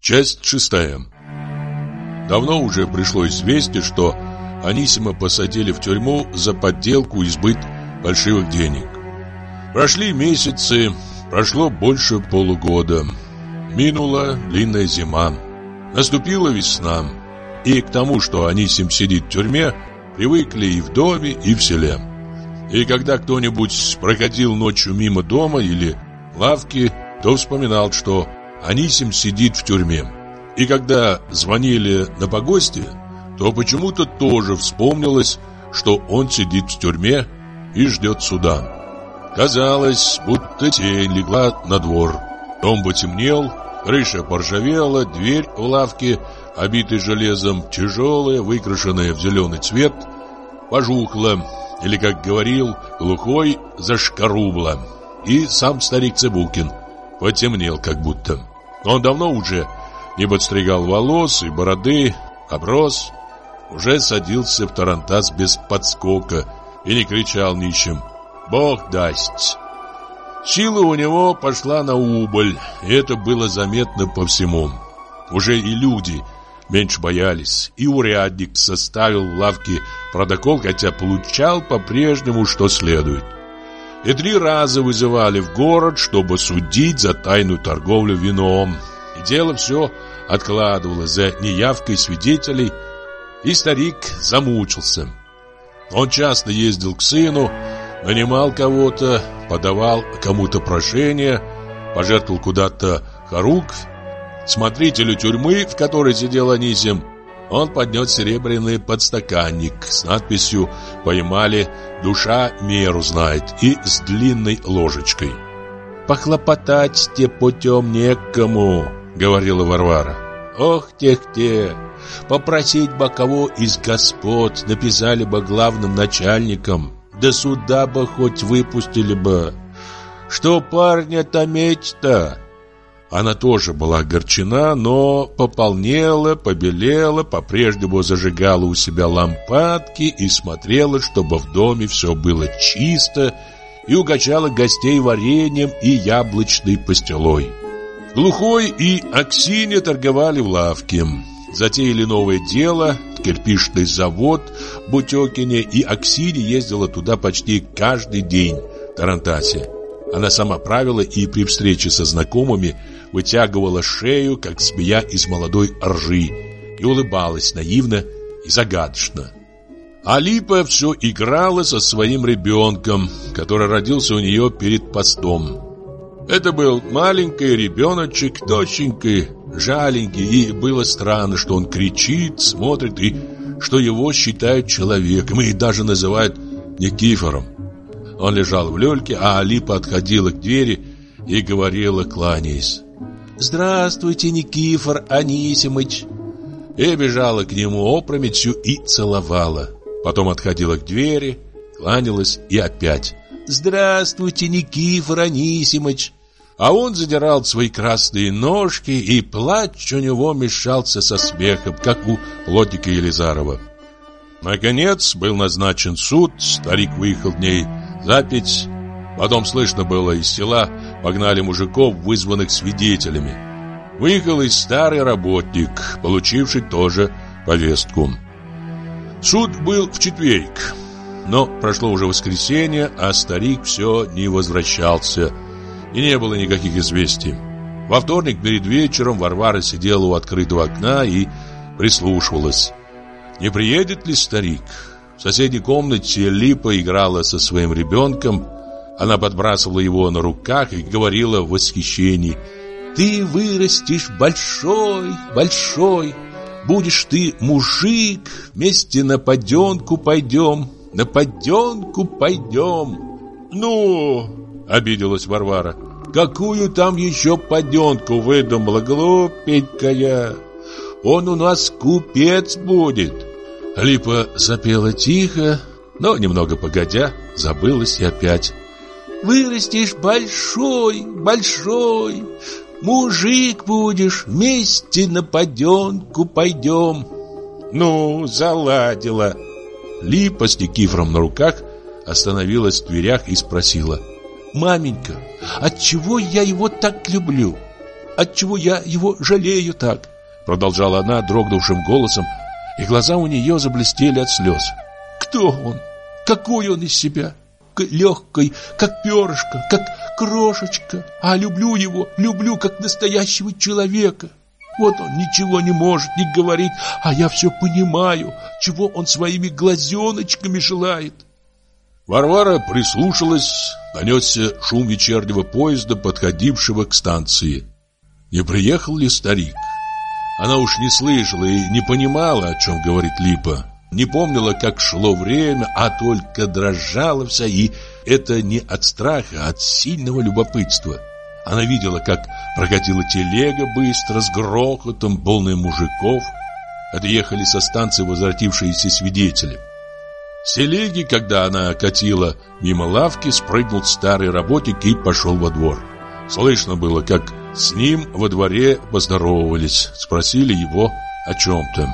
Часть 6. Давно уже пришло известие, что Анисима посадили в тюрьму за подделку и сбыт фальшивых денег. Прошли месяцы, прошло больше полугода. Минула длинная зима. Наступила весна. И к тому, что Анисим сидит в тюрьме, привыкли и в доме, и в селе. И когда кто-нибудь проходил ночью мимо дома или лавки, то вспоминал, что Анисим сидит в тюрьме. И когда звонили на погосте, то почему-то тоже вспомнилось, что он сидит в тюрьме и ждет суда. Казалось, будто тень легла на двор. Дом потемнел, крыша поржавела, дверь в лавке, обитая железом, тяжелая, выкрашенная в зеленый цвет, пожухла, или, как говорил глухой, зашкарубла. И сам старик Цыбулкин потемнел как будто. Он давно уже не подстригал волос и бороды, оброс, уже садился в тарантас без подскока и не кричал нищим «Бог даст!». Сила у него пошла на убыль, и это было заметно по всему. Уже и люди меньше боялись, и урядник составил в лавке протокол, хотя получал по-прежнему что следует. И 3 раза вызывали в город, чтобы судить за тайную торговлю вином. И дело все откладывалось за неявкой свидетелей, и старик замучился. Он часто ездил к сыну, нанимал кого-то, подавал кому-то прошение, пожертвовал куда-то хоруквь. Смотрителю тюрьмы, в которой сидел Анисим, он поднес серебряный подстаканник с надписью «Поймали, душа меру знает» и с длинной ложечкой. «Похлопотать те путем некому», — говорила Варвара. «Ох, тех-те! Попросить бы кого из господ, написали бы главным начальникам, до суда бы хоть выпустили бы. Что парня-то меч-то?» Она тоже была огорчена, но пополнела, побелела, по-прежнему зажигала у себя лампадки и смотрела, чтобы в доме все было чисто, и угощала гостей вареньем и яблочной пастилой. Глухой и Аксинья торговали в лавке. Затеяли новое дело, кирпичный завод в Бутёкине, и Аксинья ездила туда почти каждый день в тарантасе. Она сама правила и при встрече со знакомыми вытягивала шею, как змея из молодой ржи, и улыбалась наивно и загадочно. А Липа все играла со своим ребенком, который родился у нее перед постом. Это был маленький ребеночек, тощенький, жаленький, и было странно, что он кричит, смотрит, и что его считают человеком, и даже называют Никифором. Он лежал в люльке, а Алипа отходила к двери и говорила, кланяясь: «Здравствуйте, Никифор Анисимыч!» И бежала к нему опрометью и целовала. Потом отходила к двери, кланялась и опять: «Здравствуйте, Никифор Анисимыч!» А он задирал свои красные ножки, и плач у него мешался со смехом, как у плотника Елизарова. Наконец был назначен суд, старик выехал в ней запить. Потом слышно было, из села погнали мужиков, вызванных свидетелями. Выехал и старый работник, получивший тоже повестку. Суд был в четверг, но прошло уже воскресенье, а старик все не возвращался, и не было никаких известий. Во вторник перед вечером Варвара сидела у открытого окна и прислушивалась. Не приедет ли старик? В соседней комнате Липа играла со своим ребенком. Она подбрасывала его на руках и говорила в восхищении: «Ты вырастешь большой, большой, будешь ты мужик, вместе на поденку пойдем, на поденку пойдем». «Ну!» — обиделась Варвара. «Какую там еще поденку выдумала, глупенькая? Он у нас купец будет». Липа запела тихо, но немного погодя забылась и опять: «Вырастешь большой, большой, мужик будешь, вместе на поденку пойдем». «Ну, заладила». Липа с Никифором на руках остановилась в дверях и спросила: «Маменька, отчего я его так люблю?» отчего я его жалею так?» Продолжала она дрогнувшим голосом, и глаза у нее заблестели от слез. «Кто он? Какой он из себя? Легкий, как перышко, как крошечка. А люблю его, люблю, как настоящего человека. Вот он ничего не может, не говорит, а я все понимаю, чего он своими глазеночками желает». Варвара прислушалась, донесся шум вечернего поезда, подходившего к станции. Не приехал ли старик? Она уж не слышала и не понимала, о чем говорит Липа. Не помнила, как шло время, а только дрожала вся, и это не от страха, а от сильного любопытства. Она видела, как прокатила телега быстро, с грохотом, полная мужиков. Отъехали со станции возвратившиеся свидетели. С телеги, когда она катила мимо лавки, спрыгнул старый работник и пошел во двор. Слышно было, как с ним во дворе поздоровались, спросили его о чем-то.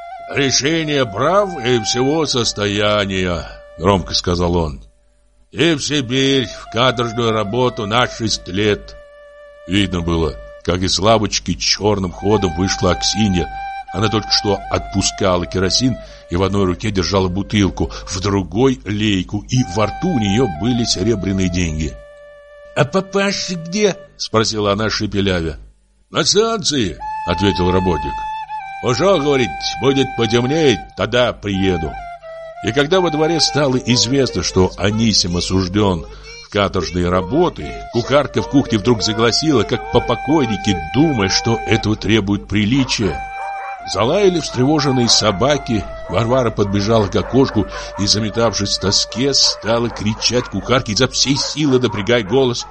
«Решение прав и всего состояния», — громко сказал он. «И в Сибирь, в каторжную работу на 6 лет». Видно было, как из лавочки черным ходом вышла Аксинья. Она только что отпускала керосин и в одной руке держала бутылку, в другой — лейку, и во рту у нее были серебряные деньги. «А папаша где?» — спросила она, шепелявя. «На станции», — ответил работник. «Ушел, говорит, будет потемнеть, тогда приеду». И когда во дворе стало известно, что Анисим осужден в каторжные работы, кухарка в кухне вдруг загласила, как по покойнике, думая, что этого требует приличия. Залаяли встревоженные собаки. Варвара подбежала к окошку и, заметавшись в тоске, стала кричать кухарке изо всей силы, напрягая голос: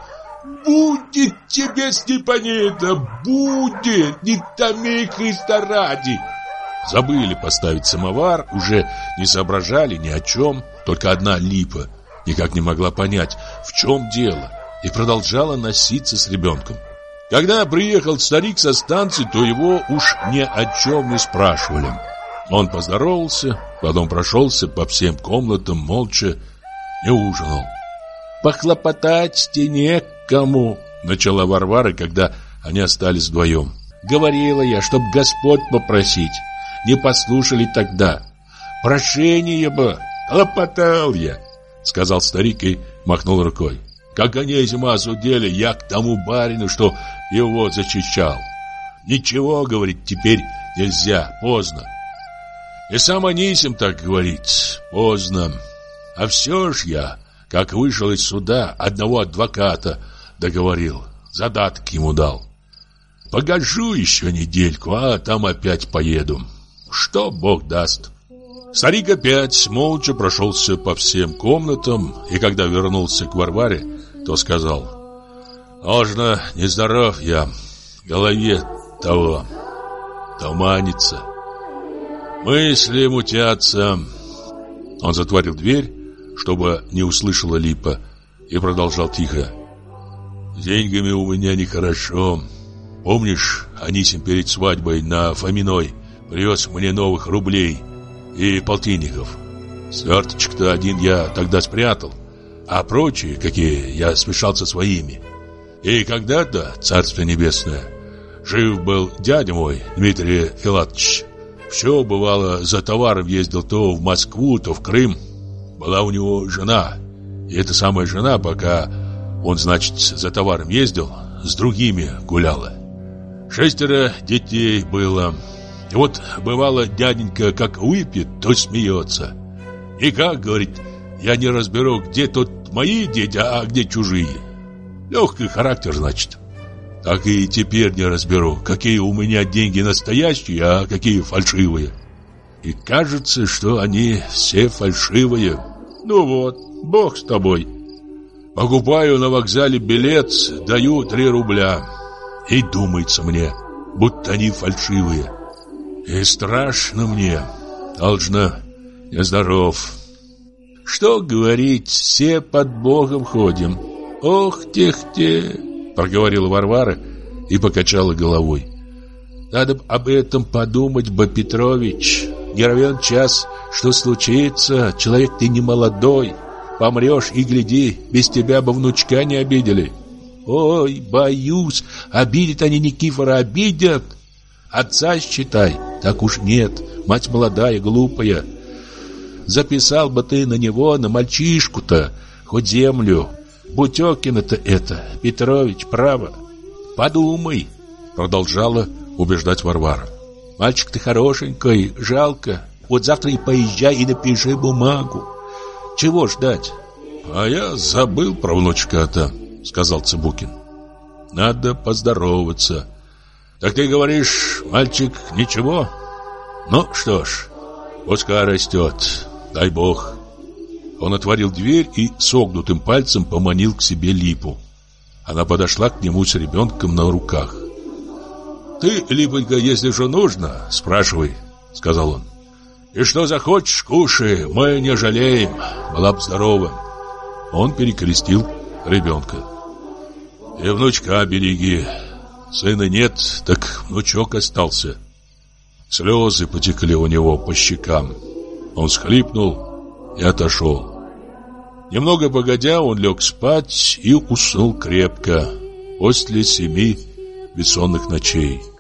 «Будет тебе, Степанида, будет! Не томи, Христа ради!» Забыли поставить самовар, уже не соображали ни о чем. Только одна Липа никак не могла понять, в чем дело, и продолжала носиться с ребенком. Когда приехал старик со станции, то его уж ни о чем не спрашивали. Он поздоровался, потом прошелся по всем комнатам, молча, не ужинал. «Похлопотать-те некому», — начала Варвара, когда они остались вдвоем. «Говорила я, чтоб Господь попросить. Не послушали тогда. Прошение бы, хлопотал я», — сказал старик и махнул рукой. «Как Анисима осудили, я к тому барину, что его зачищал. Ничего, говорит, теперь нельзя, поздно». И сам Анисим так говорит: поздно. А все ж я, как вышел из суда, одного адвоката договорил, задаток ему дал. Погожу еще недельку, а там опять поеду. Что Бог даст. Старик опять молча прошелся по всем комнатам, и когда вернулся к Варваре, то сказал: «Ложно нездоров я, в голове того туманится, мысли мутятся». Он затворил дверь, чтобы не услышала Липа, и продолжал тихо: «С деньгами у меня нехорошо. Помнишь, Анисим перед свадьбой на Фоминой привез мне новых рублей и полтинников? Сверточек-то один я тогда спрятал, а прочие, какие, я смешался своими. И когда-то, царство небесное, жив был дядя мой, Дмитрий Филатович. Все, бывало, за товаром ездил то в Москву, то в Крым. Была у него жена, и эта самая жена, пока он, значит, за товаром ездил, с другими гуляла. 6 детей было. И вот, бывало, дяденька как выпьет, то смеется. И как, говорит, я не разберу, где тут мои дети, а где чужие. Легкий характер, значит. Так и теперь не разберу, какие у меня деньги настоящие, а какие фальшивые. И кажется, что они все фальшивые. Ну вот, Бог с тобой. Покупаю на вокзале билет, даю 3 рубля. И думается мне, будто они фальшивые. И страшно мне, должно, нездоров. Что говорить, все под Богом ходим. Ох, тех-те, проговорила Варвара и покачала головой. Надо б об этом подумать, Петрович. Не равен час, что случится, человек ты не молодой. Помрешь и гляди, без тебя бы внучка не обидели. Ой, боюсь, обидят они Никифора, обидят. Отца считай, так уж нет, мать молодая, глупая. Записал бы ты на него, на мальчишку-то, хоть землю. Бутёкина-то это, Петрович, право. Подумай, продолжала убеждать Варвара. Мальчик ты хорошенький, жалко. Вот завтра и поезжай и напиши бумагу. Чего ждать? А я забыл про внучка-то, сказал Цыбукин. Надо поздороваться. Так ты говоришь, мальчик ничего? Ну что ж, пускай растет, дай бог. Он отворил дверь и согнутым пальцем поманил к себе Липу. Она подошла к нему с ребенком на руках. «Ты, Липонька, если что нужно, спрашивай», — сказал он. «И что захочешь, кушай, мы не жалеем, была бы здорова». Он перекрестил ребенка. «И внучка береги, сына нет, так внучок остался». Слезы потекли у него по щекам. Он всхлипнул и отошел. Немного погодя, он лег спать и уснул крепко после 7 бессонных ночей.